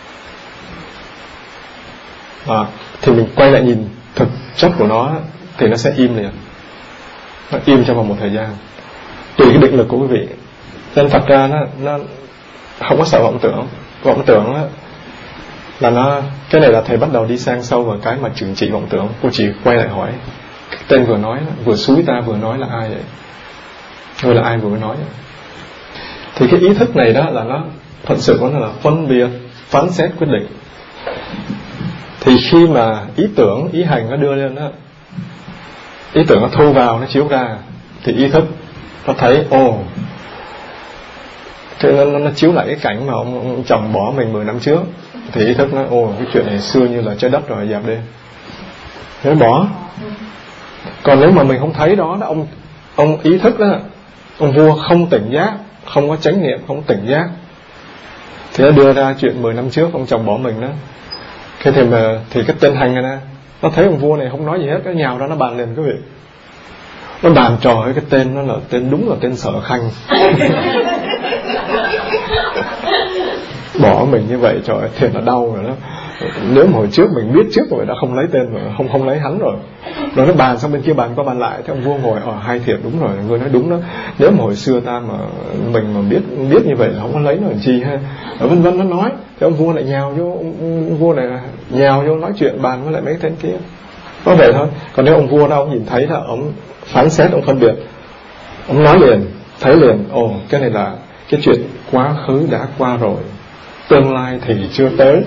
à, thì mình quay lại nhìn thực chất của nó thì nó sẽ im liền, nó im trong vòng một thời gian tùy cái định lực của quý vị. Nên thật ra nó nó không có sợ vọng tưởng. Vọng tưởng đó, là nó cái này là thầy bắt đầu đi sang sâu vào cái mà trừng trị vọng tưởng. Cô chỉ quay lại hỏi cái tên vừa nói vừa xúi ta vừa nói là ai vậy, người là ai vừa mới nói vậy. Thì cái ý thức này đó là nó thật sự của nó là phân biệt, phán xét, quyết định. Thì khi mà ý tưởng, ý hành nó đưa lên đó, ý tưởng nó thu vào, nó chiếu ra, thì ý thức nó thấy ồ, cái nó, nó, nó chiếu lại cái cảnh mà ông, ông chồng bỏ mình mười năm trước. Thì ý thức nó ồ, cái chuyện này xưa như là trái đất rồi, dẹp đi, nó bỏ. Còn nếu mà mình không thấy đó, đó ông ông ý thức đó, ông vua không tỉnh giác, không có chánh niệm, không tỉnh giác, thì nó đưa ra chuyện mười năm trước ông chồng bỏ mình đó. Cái thì mà thì cái tên hành này nè, nó thấy ông vua này không nói gì hết, nó nhào ra nó bàn liền quý vị. Nó bàn trò với cái tên nó là tên đúng là tên Sở Khanh. Bỏ mình như vậy trời ơi, thiệt là đau rồi đó. Nếu mà hồi trước mình biết trước rồi đã không lấy tên rồi, không không lấy hắn rồi. Rồi nó bàn xong bên kia bàn qua bàn lại, thế ông vua ngồi ở hai thiệt đúng rồi, người nói đúng đó. Nếu mà hồi xưa ta mà mình mà biết biết như vậy là không có lấy nó làm chi ha. Ở vân vân nó nói, thế ông vua lại nhào vô, ông vua này nhào vô nói chuyện bàn với lại mấy tên kia. Có vậy thôi. Còn nếu ông vua đó ông nhìn thấy là ông phán xét, ông phân biệt, ông nói liền, thấy liền, ồ cái này là cái chuyện quá khứ đã qua rồi, tương lai thì chưa tới.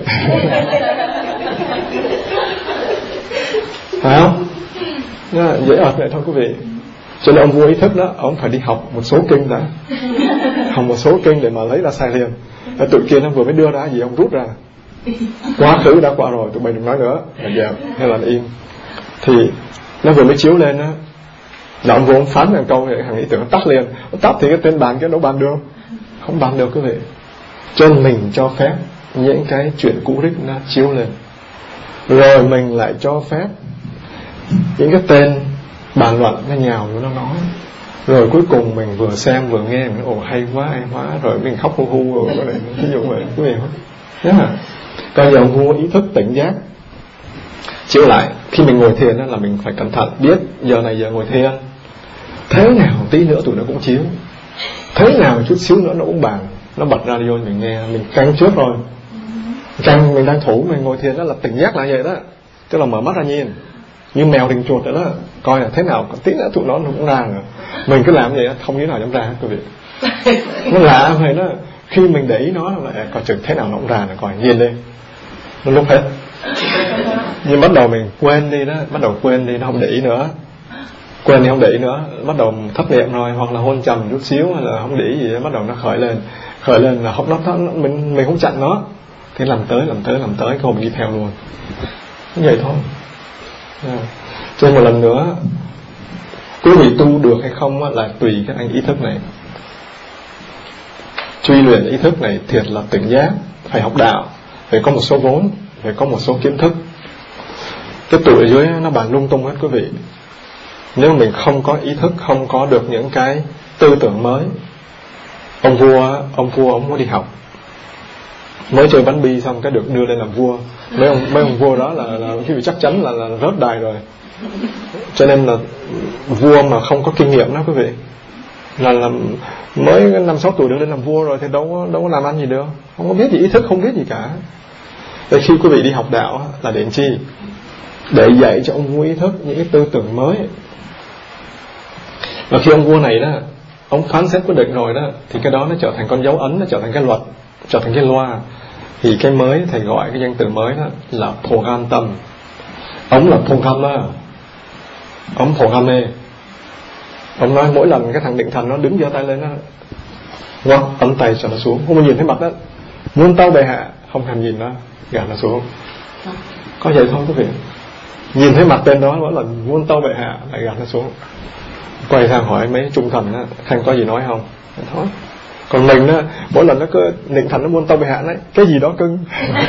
Phải không? Nó dễ ợt vậy thôi quý vị. Cho nên ông vua ý thức đó, ông phải đi học một số kinh đã, học một số kinh để mà lấy ra xài liền. Ở tụi kia nó vừa mới đưa ra gì ông rút ra, quá khứ đã qua rồi, tụi mình đừng nói nữa, là dẹp hay là im. Thì nó vừa mới chiếu lên đó, là ông vua ông phán một câu thì thằng ý tưởng nó tắt liền. Nó tắt thì cái tên bàn kia nó bàn được, không bàn được quý vị. Cho nên mình cho phép những cái chuyện cũ rích nó chiếu lên, rồi mình lại cho phép những cái tên bàn luận nó nhào vô nó nói. Rồi cuối cùng mình vừa xem vừa nghe mình ồ hay quá hay quá, rồi mình khóc hu hu rồi cái này ví dụ vậy quý vị. Nhớ hả? Coi giờ vua ý thức tỉnh giác chiếu lại. Khi mình ngồi thiền đó là mình phải cẩn thận, biết giờ này giờ ngồi thiền, thế nào tí nữa tụi nó cũng chiếu, thế nào chút xíu nữa nó cũng bàn, nó bật radio mình nghe, mình canh trước rồi. Canh mình đang thủ, mình ngồi thiền đó là tỉnh giác lại vậy đó, tức là mở mắt ra nhìn như mèo đình chuột vậy đó, coi là thế nào tí nữa tụi nó nó cũng ra rồi. Mình cứ làm vậy đó, không như nào dám ra hết quý vị. Nó lạ vậy đó. Khi mình để ý nó lại coi chừng thế nào nó cũng ra rồi, coi nhìn đi, nó lúc hết. Nhưng bắt đầu mình quên đi đó, bắt đầu quên đi, nó không để ý nữa. quên thì không để ý nữa, bắt đầu thất niệm rồi, hoặc là hôn trầm chút xíu hay là không để ý gì, bắt đầu nó khởi lên, khởi lên là không nó, nó mình mình không chặn nó, thế làm tới làm tới làm tới cái hồn đi theo luôn, như vậy thôi. À. Cho nên một lần nữa, quý vị tu được hay không là tùy các anh ý thức này. Truy luyện ý thức này thiệt là tỉnh giác, phải học đạo, phải có một số vốn, phải có một số kiến thức. Cái tụi ở dưới nó bàn lung tung hết quý vị. Nếu mình không có ý thức, không có được những cái tư tưởng mới. Ông vua, ông vua ông muốn đi học, mới chơi bắn bi xong cái được đưa lên làm vua. Mấy ông mấy ông vua đó là, là quý vị chắc chắn là, là rớt đài rồi. Cho nên là vua mà không có kinh nghiệm đó quý vị, là làm mới năm sáu tuổi được lên làm vua rồi thì đâu có đâu có làm ăn gì được, không có biết gì ý thức, không biết gì cả. Vậy khi quý vị đi học đạo là để chi? Để dạy cho ông vua ý thức những cái tư tưởng mới. Và khi ông vua này đó, ông phán xét quyết định rồi đó, thì cái đó nó trở thành con dấu ấn, nó trở thành cái luật, trở thành cái loa. Thì cái mới thầy gọi cái danh từ mới đó là program tâm. Ông là programmer, ông programmer. Ông nói mỗi lần cái thằng định thần nó đứng giơ tay lên đó, ngoắc ấn tay cho nó xuống, không có nhìn thấy mặt đó. Muôn tâu bệ hạ, không thèm nhìn nó, gạt nó xuống. Có vậy thôi quý vị. Nhìn thấy mặt tên đó mỗi lần muôn tâu bệ hạ lại gạt nó xuống. Quay sang hỏi mấy trung thần đó, Khanh có gì nói không? Thôi. Còn mình đó, mỗi lần nó cứ định thần nó muôn tâu bệ hạ đấy, cái gì đó cưng.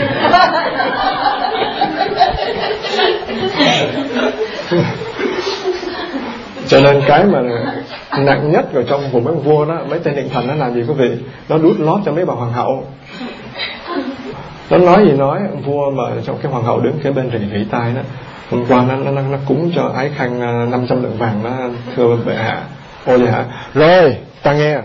Cho nên cái mà nặng nhất ở trong của mấy ông vua đó, mấy tên định thần nó làm gì quý vị? Nó đút lót cho mấy bà hoàng hậu. Nó nói gì nói, ông vua mà trong cái hoàng hậu đứng kế bên rỉ rỉ tai đó, hôm qua nó, nó, nó cúng cho Ái Khanh năm trăm lượng vàng, nó thưa bệ hạ. Ôi vậy hả? Rồi, ta nghe.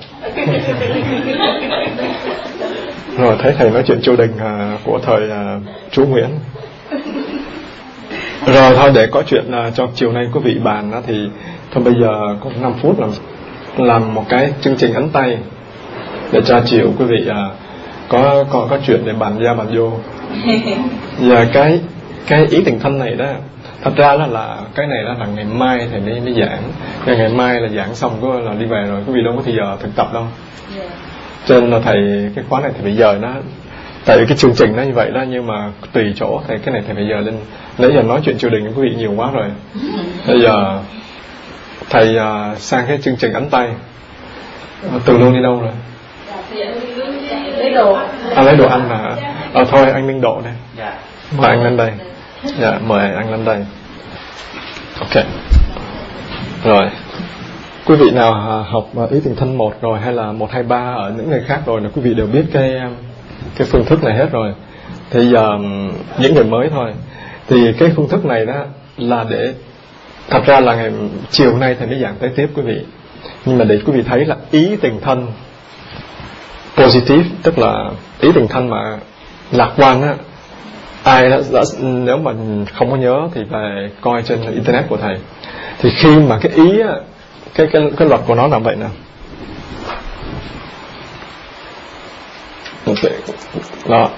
Rồi thấy thầy nói chuyện triều đình uh, của thời uh, chú Nguyễn. Rồi thôi để có chuyện uh, cho chiều nay quý vị bàn đó, thì thôi bây giờ có năm phút làm làm một cái chương trình ấn tay để cho chiều quý vị uh, có có có chuyện để bàn ra bàn vô. Và cái cái ý tình thân này đó, thật ra là là cái này là, là ngày mai thầy mới mới giảng. Ngày ngày mai là giảng xong có là đi về rồi, quý vị đâu có thời giờ thực tập đâu. Cho nên là thầy cái khóa này thì bây giờ nó, tại vì cái chương trình nó như vậy đó, nhưng mà tùy chỗ thầy cái này thầy bây giờ lên. Nãy giờ nói chuyện triều đình với quý vị nhiều quá rồi. Bây giờ thầy uh, sang cái chương trình ấn tay. Từ luôn đi đâu rồi? Lấy đồ. À, lấy đồ ăn là à, thôi anh Minh Độ đây. Mời anh lên đây. Dạ, mời anh lên đây. Ok. Rồi. Quý vị nào học ý tình thân một rồi hay là một hai ba ở những nơi khác rồi là quý vị đều biết cái cái phương thức này hết rồi. Thì giờ những người mới thôi. Thì cái phương thức này đó là để, thật ra là ngày chiều nay thầy mới giảng tới tiếp quý vị. Nhưng mà để quý vị thấy là ý tình thân positive, tức là ý tình thân mà lạc quan á. Ai đã, đã, nếu mà không có nhớ thì về coi trên internet của thầy. Thì khi mà cái ý á, cái cái cái luật của nó là vậy nè. Đó.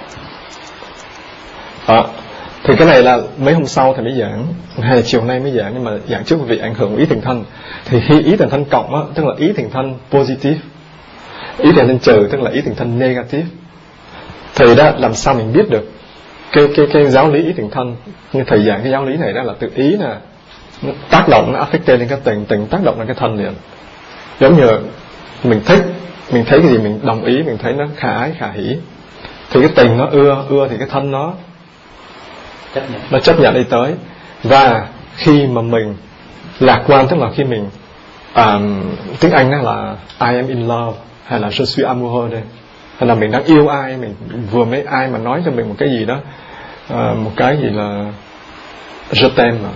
Đó. Thì cái này là mấy hôm sau thầy mới giảng, hay là chiều nay mới giảng, nhưng mà giảng trước quý vị ảnh hưởng ý tình thân. Thì khi ý tình thân cộng á, tức là ý tình thân positive, ý tình thân trừ tức là ý tình thân negative. Thì đó làm sao mình biết được cái cái cái giáo lý ý tình thân? Nhưng thầy giảng cái giáo lý này đó là tự ý nè, nó tác động, nó affect lên cái tình, tình tác động lên cái thân liền. Giống như mình thích, mình thấy cái gì mình đồng ý, mình thấy nó khả ái khả hỷ, thì cái tình nó ưa, ưa thì cái thân nó chấp nhận. Nó chấp nhận đi tới. Và khi mà mình lạc quan, tức là khi mình um, tiếng Anh đó là I am in love, hay là je suis amoureux đây, hay là mình đang yêu ai, mình vừa mới ai mà nói cho mình một cái gì đó, uh, một cái gì là je t'aime mà.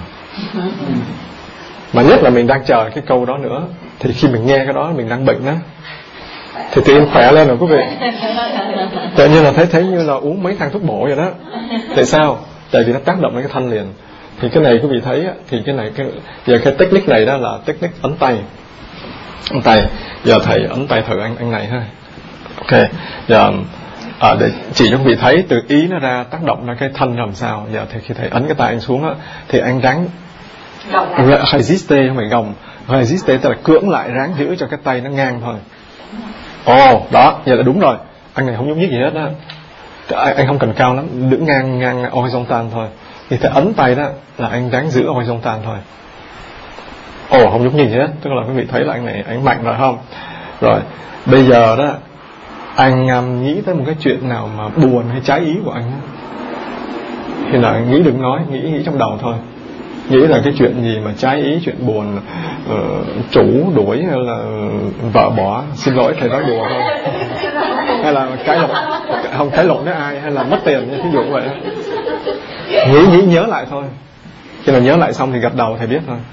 Mà nhất là mình đang chờ cái câu đó nữa, thì khi mình nghe cái đó mình đang bệnh đó, thì tự nhiên khỏe lên rồi quý vị. Tự nhiên là thấy thấy như là uống mấy thang thuốc bổ vậy đó. Tại sao? Tại vì nó tác động đến cái thân liền. Thì cái này quý vị thấy thì cái này cái giờ cái technique này đó là technique ấn tay. Ấn tay. Giờ thầy ấn tay thử anh anh này ha. Ok. Giờ à, để chỉ cho quý vị thấy từ ý nó ra tác động đến cái thân làm sao. Giờ thì khi thầy ấn cái tay anh xuống á, thì anh ráng resiste không phải gồng, Resiste tức là cưỡng lại, ráng giữ cho cái tay nó ngang thôi. Ồ, oh, đó, vậy là đúng rồi. Anh này không nhúc nhích gì hết á. Anh không cần cao lắm, đứng ngang ngang horizontal thôi. Thì thầy ấn tay đó là anh ráng giữ horizontal thôi. Ồ, oh, không nhúc nhích gì hết. Tức là quý vị thấy là anh này anh mạnh rồi không? Rồi, bây giờ đó anh um, nghĩ tới một cái chuyện nào mà buồn hay trái ý của anh á, thì là nghĩ đừng nói, nghĩ nghĩ trong đầu thôi. Nghĩ là cái chuyện gì mà trái ý, chuyện buồn, uh, chủ đuổi hay là vợ bỏ, xin lỗi thầy nói đùa thôi, hay là cái lộn, không cái lộn với ai, hay là mất tiền như thí dụ vậy. Nghĩ nghĩ nhớ lại thôi. Khi nào nhớ lại xong thì gật đầu thầy biết thôi.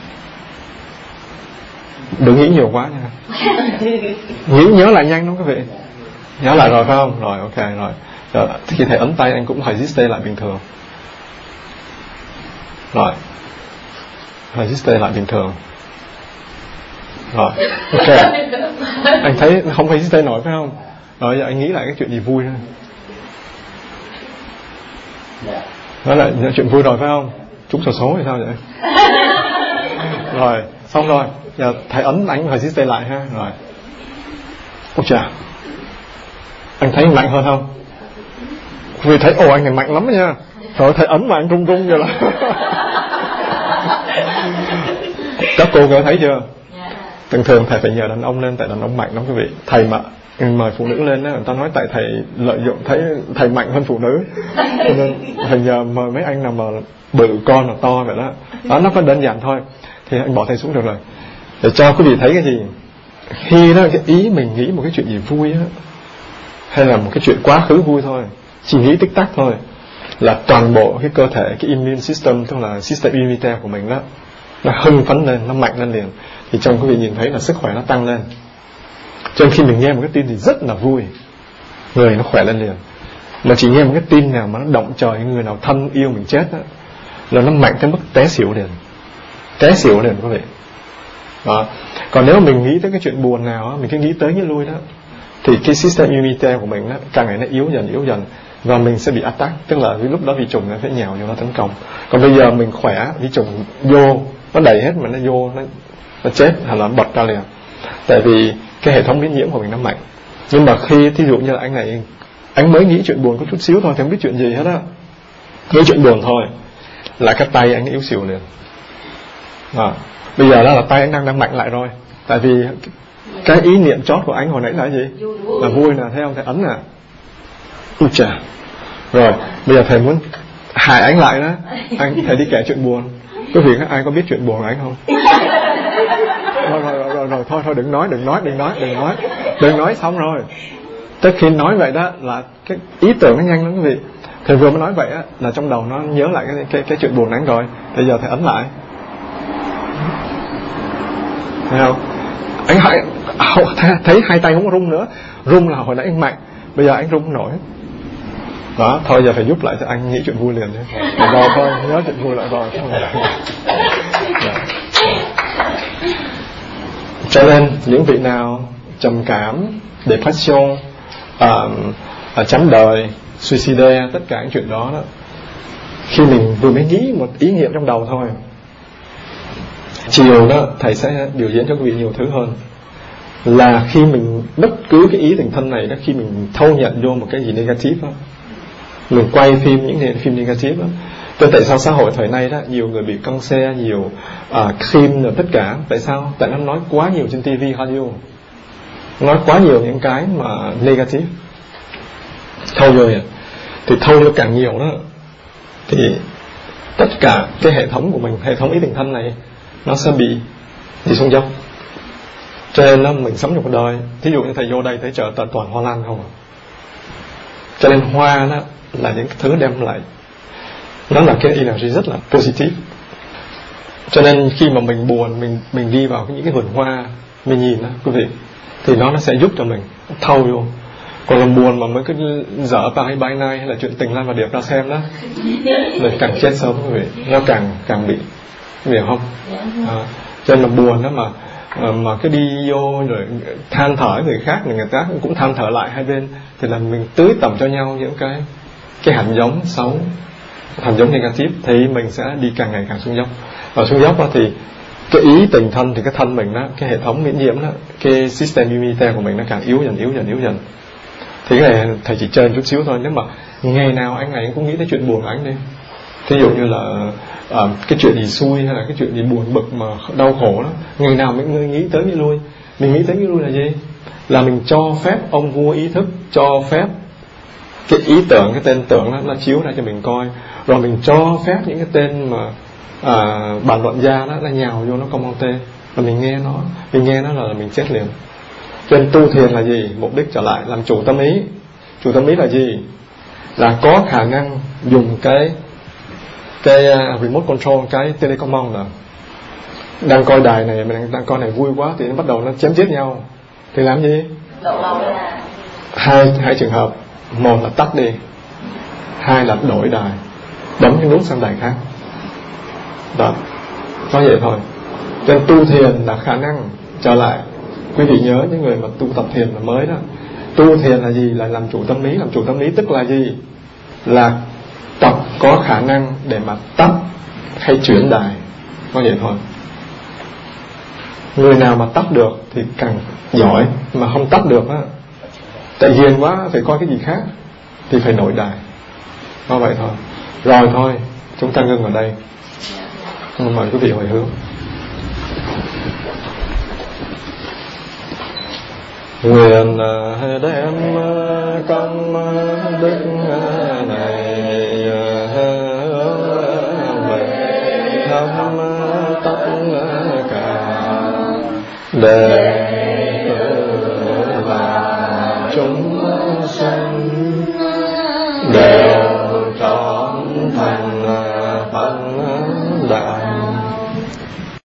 Đừng nghĩ nhiều quá nha. Nghĩ nhớ lại nhanh lắm quý vị. Nhớ lại rồi phải không? Rồi ok rồi. Rồi khi thầy ấn tay anh cũng resiste lại bình thường. Rồi resiste lại bình thường. Rồi ok. Anh thấy không resiste nổi phải không? Rồi giờ anh nghĩ lại cái chuyện gì vui thôi. Nói lại chuyện vui rồi phải không? Trúng xổ số thì sao vậy? Rồi xong rồi. Giờ thầy ấn anh resiste lại ha. Rồi. Ôi chà, anh thấy mạnh hơn không? Vì thấy ồ anh này mạnh lắm nha. Rồi thầy ấn mà anh rung rung vậy là các cô có thấy chưa? Thường thường thầy phải nhờ đàn ông lên, tại đàn ông mạnh lắm quý vị. Thầy mà mời phụ nữ lên đó, người ta nói tại thầy lợi dụng thấy thầy mạnh hơn phụ nữ, cho nên thầy nhờ mời mấy anh nào mà bự con là to vậy đó. Đó, nó có đơn giản thôi. Thì anh bỏ thầy xuống được rồi. Để cho quý vị thấy cái gì. Khi đó cái ý mình nghĩ một cái chuyện gì vui á, hay là một cái chuyện quá khứ vui thôi, chỉ nghĩ tích tắc thôi, là toàn bộ cái cơ thể, cái immune system, tức là system immunity của mình đó, nó hưng phấn lên, nó mạnh lên liền. Thì trong quý vị nhìn thấy là sức khỏe nó tăng lên. Cho nên khi mình nghe một cái tin thì rất là vui, người nó khỏe lên liền. Mà chỉ nghe một cái tin nào mà nó động trời, người nào thân yêu mình chết đó, là nó mạnh tới mức té xỉu liền. Té xỉu liền quý vị. Đó. Còn nếu mình nghĩ tới cái chuyện buồn nào đó, mình cứ nghĩ tới như lui đó, thì cái system immunity của mình đó, càng ngày nó yếu dần yếu dần, và mình sẽ bị attack, tức là lúc đó vi trùng nó sẽ nhào vô nó tấn công. Còn bây giờ mình khỏe, vi trùng vô nó đầy hết mà nó vô nó, nó chết hay là bật ra liền, tại vì cái hệ thống miễn nhiễm của mình nó mạnh. Nhưng mà khi thí dụ như là anh này, anh mới nghĩ chuyện buồn có chút xíu thôi thì không biết chuyện gì hết á, nghĩ chuyện buồn thôi là cái tay anh yếu xỉu liền. À, bây giờ đó là tay anh đang đang mạnh lại rồi, tại vì cái ý niệm chót của anh hồi nãy là gì? Là vui nè, thấy không? Thầy ấn nè. Ui chà. Rồi bây giờ thầy muốn hại anh lại đó, anh thầy đi kể chuyện buồn. Quý vị ai có biết chuyện buồn của anh không? Rồi rồi rồi, rồi, rồi thôi thôi đừng nói đừng nói đừng nói đừng nói đừng nói xong rồi. Tới khi nói vậy đó là cái ý tưởng nó nhanh lắm quý vị. Thầy vừa mới nói vậy á là trong đầu nó nhớ lại cái cái, cái chuyện buồn anh rồi. Bây giờ thầy ấn lại. Thấy không? Anh hãy thấy hai tay không rung nữa. Rung là hồi nãy anh mạnh, bây giờ anh rung không nổi. Đó, thôi giờ phải giúp lại cho anh nghĩ chuyện vui liền nhé. Rồi thôi, nhớ chuyện vui lại rồi. Cho nên những vị nào trầm cảm, depression, uh, chán đời, suicide, tất cả những chuyện đó, đó, khi mình vừa mới nghĩ một ý niệm trong đầu thôi, chiều đó thầy sẽ biểu diễn cho quý vị nhiều thứ hơn. Là khi mình bất cứ cái ý tình thân này đó, khi mình thâu nhận vô một cái gì negative đó, mình quay phim những phim negative đó. Cho tại sao xã hội thời nay đó nhiều người bị căng xe, nhiều uh, khim rồi tất cả. Tại sao? Tại nó nói quá nhiều trên ti vi, radio, nói quá nhiều những cái mà negative, thâu vô vậy. Thì thâu vô càng nhiều đó, thì tất cả cái hệ thống của mình, hệ thống ý tình thân này, nó sẽ bị đi xuống dốc. Cho nên đó, mình sống trong cuộc đời, thí dụ như thầy vô đây thấy chợ toàn hoa lan không à. Cho nên hoa đó là những thứ đem lại, nó là cái energy rất là positive. Cho nên khi mà mình buồn, mình mình đi vào những cái vườn hoa, mình nhìn đó quý vị, thì nó nó sẽ giúp cho mình thâu vô. Còn là buồn mà mới cứ dở bài bài này hay là chuyện tình Lan và Điệp ra xem đó, rồi càng chết sớm quý vị, nó càng càng bị, hiểu không? À, cho nên là buồn đó mà mà cứ đi vô rồi than thở người khác, người ta cũng than thở lại hai bên, thì là mình tưới tẩm cho nhau những cái cái hạt giống xấu, hạt giống negative, thì mình sẽ đi càng ngày càng xuống dốc. Và xuống dốc đó thì cái ý tình thân thì cái thân mình đó, cái hệ thống miễn nhiễm đó, cái system immunity của mình nó càng yếu dần yếu dần yếu dần. Thì cái này thầy chỉ chơi chút xíu thôi. Nếu mà ngày nào anh này cũng nghĩ tới chuyện buồn của anh đi, thí dụ như là à, cái chuyện gì xui hay là cái chuyện gì buồn bực mà đau khổ đó, ngày nào mình nghĩ tới nghĩ lui. Mình nghĩ tới nghĩ lui là gì? Là mình cho phép ông vua ý thức cho phép cái ý tưởng, cái tên tưởng đó, nó chiếu ra cho mình coi. Rồi mình cho phép những cái tên mà à, bàn luận gia đó nó nhào vô nó commenté, và mình nghe nó, mình nghe nó là mình chết liền. Cho nên tu thiền là gì? Mục đích trở lại làm chủ tâm ý. Chủ tâm ý là gì? Là có khả năng dùng cái cái uh, remote control, cái telecommand là đang coi đài này, mình đang, đang coi này vui quá thì nó bắt đầu nó chém giết nhau, thì làm gì? Hai hai trường hợp, một là tắt đi, hai là đổi đài, bấm cái nút sang đài khác. Đó, có vậy thôi. Cho nên tu thiền là khả năng trở lại. Quý vị nhớ những người mà tu tập thiền là mới đó, tu thiền là gì? Là làm chủ tâm lý. Làm chủ tâm lý tức là gì? Là tập có khả năng để mà tắt hay chuyển đài, có vậy thôi. Người nào mà tắt được thì càng giỏi, mà không tắt được á, tại hiền quá phải coi cái gì khác thì phải đổi đài, có vậy thôi. Rồi thôi, chúng ta ngưng ở đây. Mời quý vị hồi hướng. Nguyện đem công đức này về thăm tất cả đệ tử và chúng sanh, để